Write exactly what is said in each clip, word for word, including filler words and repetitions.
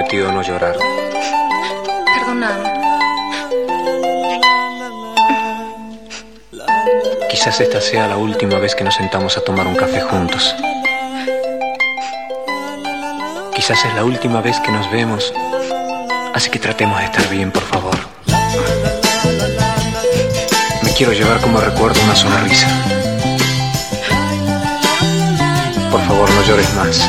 prometido no llorar. Perdóname. Quizás esta sea la última vez que nos sentamos a tomar un café juntos. Quizás es la última vez que nos vemos. Así que tratemos de estar bien, por favor. Me quiero llevar como recuerdo una sonrisa. Por favor, no llores más.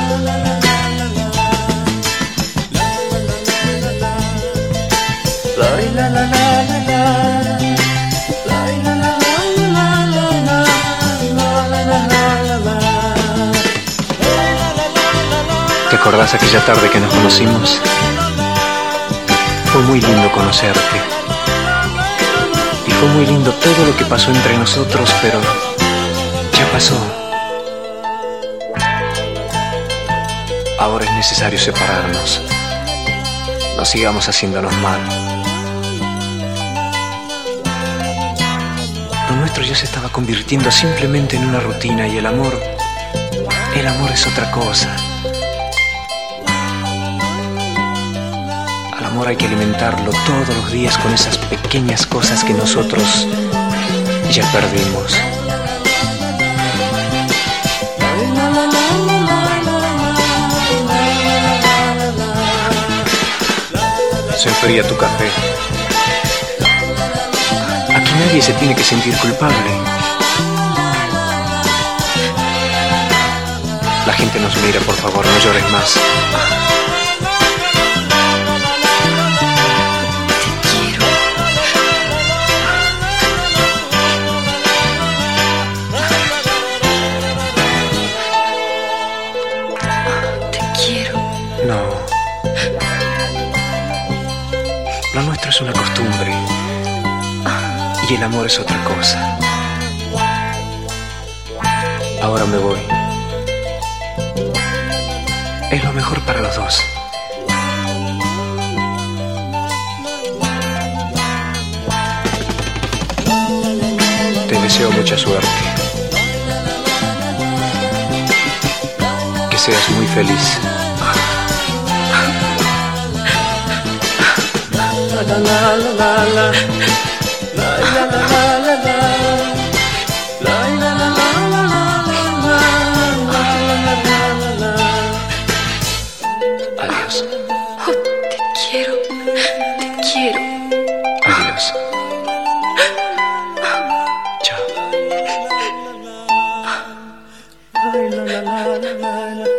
¿Te acordás aquella tarde que nos conocimos? Fue muy lindo conocerte. Y fue muy lindo todo lo que pasó entre nosotros, pero ya pasó. Ahora es necesario separarnos. No sigamos haciéndonos mal. Lo nuestro ya se estaba convirtiendo simplemente en una rutina y el amor, el amor es otra cosa. Al amor hay que alimentarlo todos los días con esas pequeñas cosas que nosotros ya perdimos. Se enfría tu café. Aquí nadie se tiene que sentir culpable. La gente nos mira, por favor, no llores más. No. Lo nuestro es una costumbre. Y el amor es otra cosa. Ahora me voy. Es lo mejor para los dos. Te deseo mucha suerte. Que seas muy feliz. La la la la la, la la la la la, la la la la la. Adiós. Oh, te quiero, te quiero. Adiós. Chao.